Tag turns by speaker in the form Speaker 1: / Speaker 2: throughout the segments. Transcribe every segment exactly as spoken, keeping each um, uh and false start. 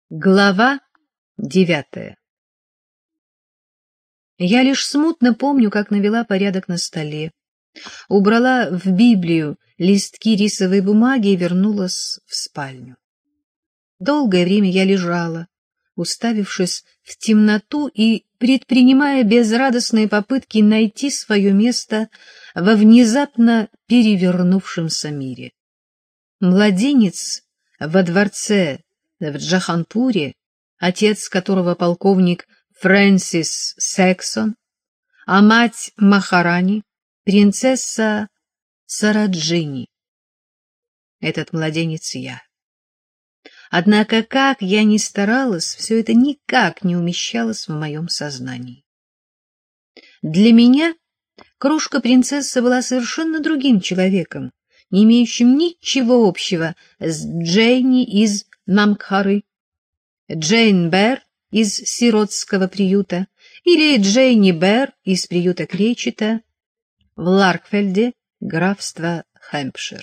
Speaker 1: Глава девятая. Я лишь смутно помню, как навела порядок на столе, убрала в Библию листки рисовой бумаги и вернулась в спальню. Долгое время я лежала, уставившись в темноту и предпринимая безрадостные попытки найти свое место во внезапно перевернувшемся мире. Младенец во дворце в Джаханпуре, отец которого полковник Фрэнсис Сексон, а мать Махарани, принцесса Сараджини. Этот младенец я. Однако, как я ни старалась, все это никак не умещалось в моем сознании. Для меня крошка-принцесса была совершенно другим человеком, не имеющим ничего общего с Джейни из Намкхары, Джейн Берр из сиротского приюта или Джейни Берр из приюта Кречета в Ларкфельде, графство Хэмпшир.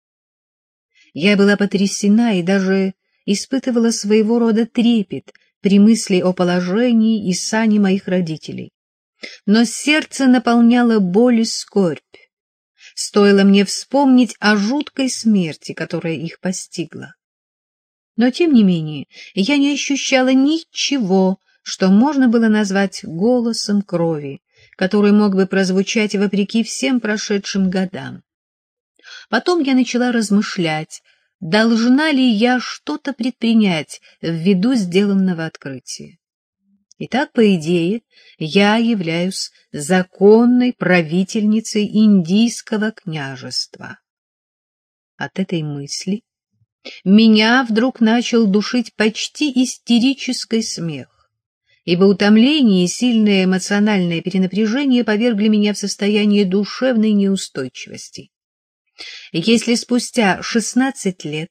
Speaker 1: Я была потрясена и даже испытывала своего рода трепет при мысли о положении и сане моих родителей. Но сердце наполняло боль и скорбь. Стоило мне вспомнить о жуткой смерти, которая их постигла. Но, тем не менее, я не ощущала ничего, что можно было назвать голосом крови, который мог бы прозвучать вопреки всем прошедшим годам. Потом я начала размышлять, должна ли я что-то предпринять ввиду сделанного открытия. Итак, по идее, я являюсь законной правительницей индийского княжества. От этой мысли меня вдруг начал душить почти истерический смех, ибо утомление и сильное эмоциональное перенапряжение повергли меня в состояние душевной неустойчивости. Если спустя шестнадцать лет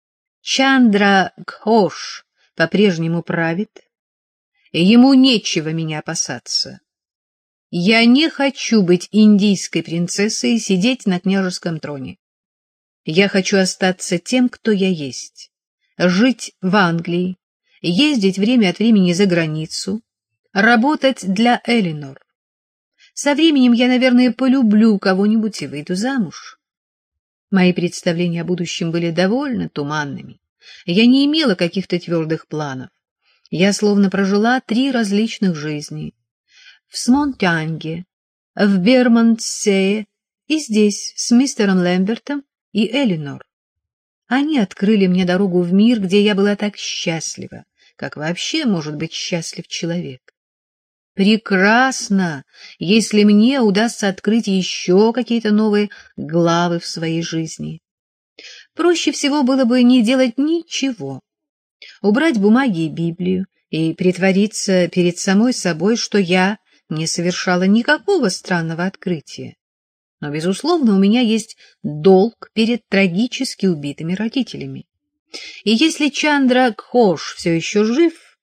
Speaker 1: Чандра Гхош по-прежнему правит, ему нечего меня опасаться. Я не хочу быть индийской принцессой и сидеть на княжеском троне. Я хочу остаться тем, кто я есть, жить в Англии, ездить время от времени за границу, работать для Элинор. Со временем я, наверное, полюблю кого-нибудь и выйду замуж. Мои представления о будущем были довольно туманными. Я не имела каких-то твердых планов. Я словно прожила три различных жизни. В Смонтянге, в Бермонтсее и здесь с мистером Лэмбертом и Элинор. Они открыли мне дорогу в мир, где я была так счастлива, как вообще может быть счастлив человек. Прекрасно, если мне удастся открыть еще какие-то новые главы в своей жизни. Проще всего было бы не делать ничего, убрать бумаги и Библию и притвориться перед самой собой, что я не совершала никакого странного открытия. Но, безусловно, у меня есть долг перед трагически убитыми родителями. И если Чандра Гхош все еще жив,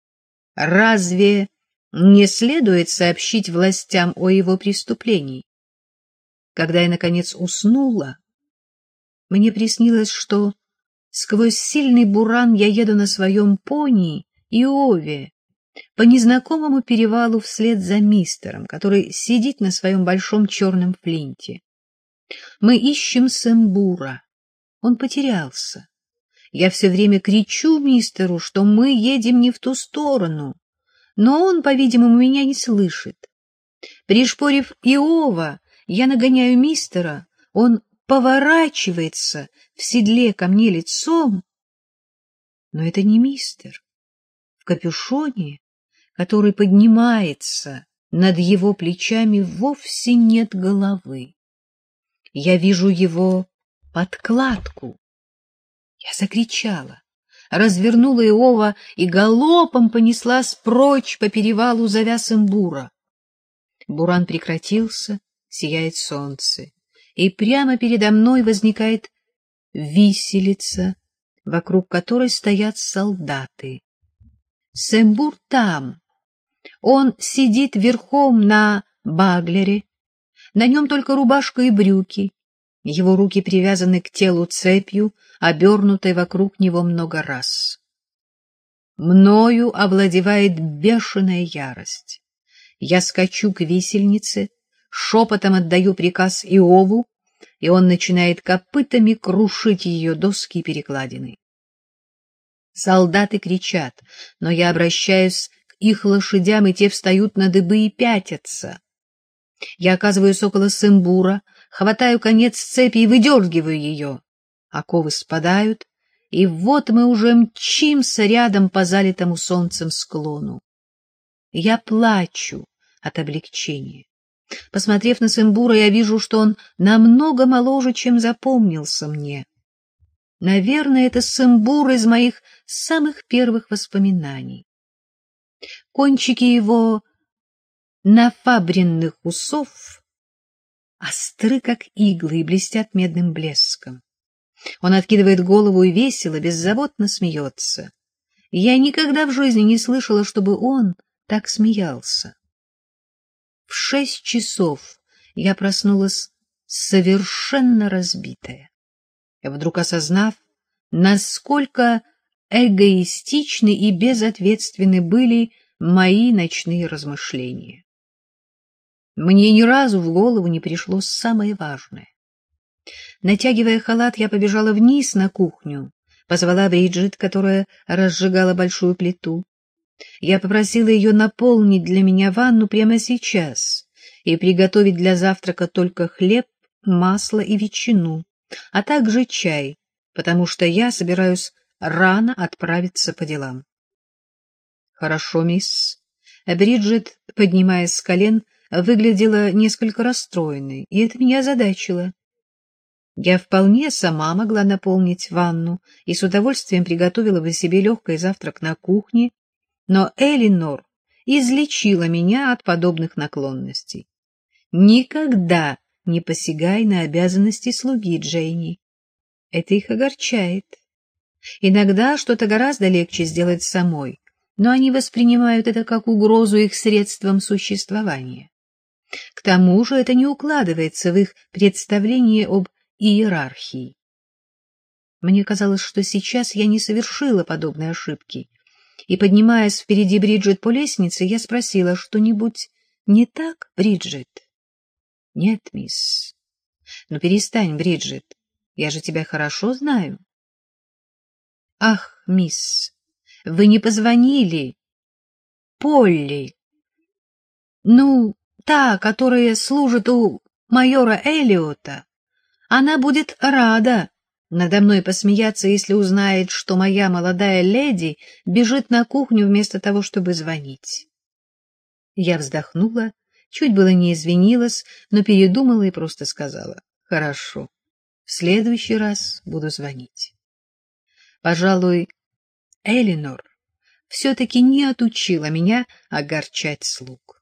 Speaker 1: разве не следует сообщить властям о его преступлении? Когда я, наконец, уснула, мне приснилось, что сквозь сильный буран я еду на своем пони Иове по незнакомому перевалу вслед за мистером, который сидит на своем большом черном флинте. Мы ищем Сэмбура. Он потерялся. Я все время кричу мистеру, что мы едем не в ту сторону, но он, по-видимому, меня не слышит. Пришпорив Иова, я нагоняю мистера, он поворачивается в седле ко мне лицом, но это не мистер. В капюшоне, который поднимается над его плечами, вовсе нет головы. Я вижу его подкладку. Я закричала, развернула Иова и галопом понеслась прочь по перевалу, зовя Сэмбура. Буран прекратился, сияет солнце, и прямо передо мной возникает виселица, вокруг которой стоят солдаты. Сэмбур там. Он сидит верхом на баглере, на нем только рубашка и брюки, его руки привязаны к телу цепью, обернутой вокруг него много раз. Мною овладевает бешеная ярость. Я скачу к висельнице, шепотом отдаю приказ Иову, и он начинает копытами крушить ее доски и перекладины. Солдаты кричат, но я обращаюсь к их лошадям, и те встают на дыбы и пятятся. Я оказываюсь около Сымбура, хватаю конец цепи и выдергиваю ее. Оковы спадают, и вот мы уже мчимся рядом по залитому солнцем склону. Я плачу от облегчения. Посмотрев на Сымбура, я вижу, что он намного моложе, чем запомнился мне. Наверное, это Сымбур из моих самых первых воспоминаний. Кончики его нафабренных усов остры, как иглы, и блестят медным блеском. Он откидывает голову и весело, беззаботно смеется. Я никогда в жизни не слышала, чтобы он так смеялся. В шесть часов я проснулась совершенно разбитая, вдруг осознав, насколько эгоистичны и безответственны были мои ночные размышления. Мне ни разу в голову не пришло самое важное. Натягивая халат, я побежала вниз на кухню, позвала Бриджит, которая разжигала большую плиту. Я попросила ее наполнить для меня ванну прямо сейчас и приготовить для завтрака только хлеб, масло и ветчину, а также чай, потому что я собираюсь рано отправиться по делам. — Хорошо, мисс. Бриджит, поднимаясь с колен, выглядела несколько расстроенной, и это меня озадачило. Я вполне сама могла наполнить ванну и с удовольствием приготовила бы себе легкий завтрак на кухне, но Элинор излечила меня от подобных наклонностей. Никогда не посягай на обязанности слуги, Джейни. Это их огорчает. Иногда что-то гораздо легче сделать самой, но они воспринимают это как угрозу их средствам существования. К тому же это не укладывается в их представление об иерархии. Мне казалось, что сейчас я не совершила подобной ошибки, и, поднимаясь впереди Бриджит по лестнице, я спросила: что-нибудь не так, Бриджит? — Нет, мисс. — Ну, перестань, Бриджит, я же тебя хорошо знаю. — Ах, мисс, вы не позвонили Полли. Ну, та, которая служит у майора Эллиота. Она будет рада надо мной посмеяться, если узнает, что моя молодая леди бежит на кухню вместо того, чтобы звонить. Я вздохнула, чуть было не извинилась, но передумала и просто сказала: хорошо, в следующий раз буду звонить. Пожалуй, Элинор все-таки не отучила меня огорчать слуг.